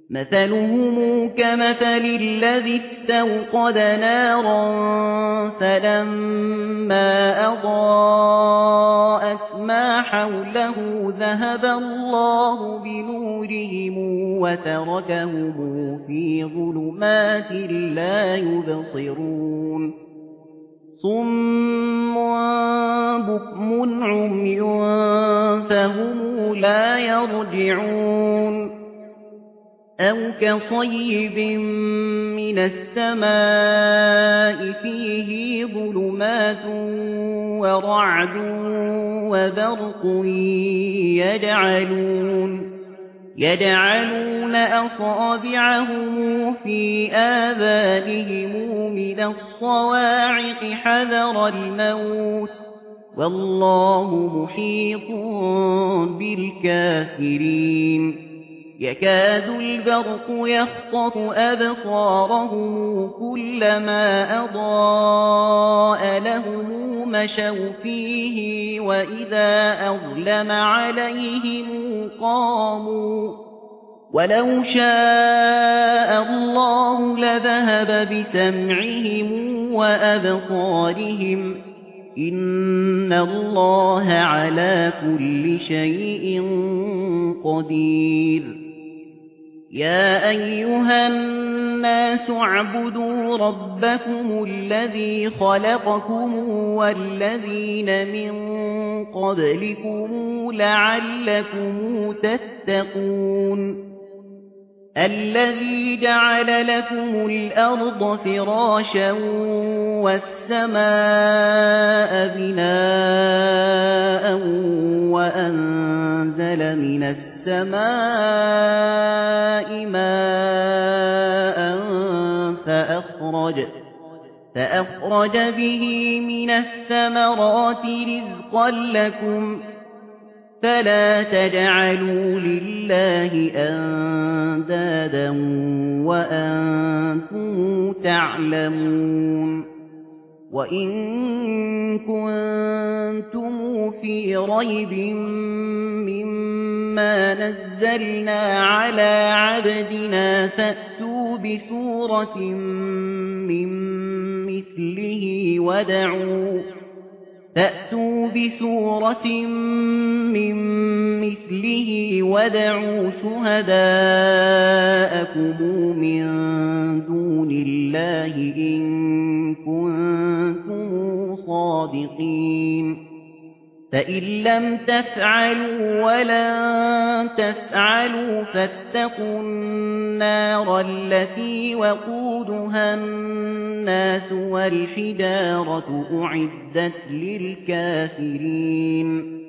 مثلهم كمثل الذي استوقد نارا فلما أضاءت ما حوله ذهب الله بنورهم وتركهم في ظلمات لا يبصرون صم بكم عمي فهم لا يرجعون أو كصيب من السماء فيه ظلمات ورعد وبرق يجعلون أصابعهم في آذانهم من الصواعق حذر الموت والله محيط بالكافرين يكاد البرق يخطف أبصارهم كلما أضاء لهم مشوا فيه وإذا أظلم عليهم قاموا ولو شاء الله لذهب بسمعهم وأبصارهم إن الله على كل شيء قدير يا أيها الناس اعبدوا ربكم الذي خلقكم والذين من قبلكم لعلكم تتقون الذي جعل لكم الأرض فراشا والسماء بناء وأنزل من السماء ماء فأخرج به من الثمرات رزقا لكم فلا تجعلوا لله أندادا وأنتم تعلمون وإن كنتم في ريب مما نزلنا على عبدنا فأتوا بسورة من مثله وادعوا شهداءكم من دون الله إن كنتم صادقين فإن لم تفعلوا ولن تفعلوا فاتقوا النار التي وقودها الناس والحجارة أعدت للكافرين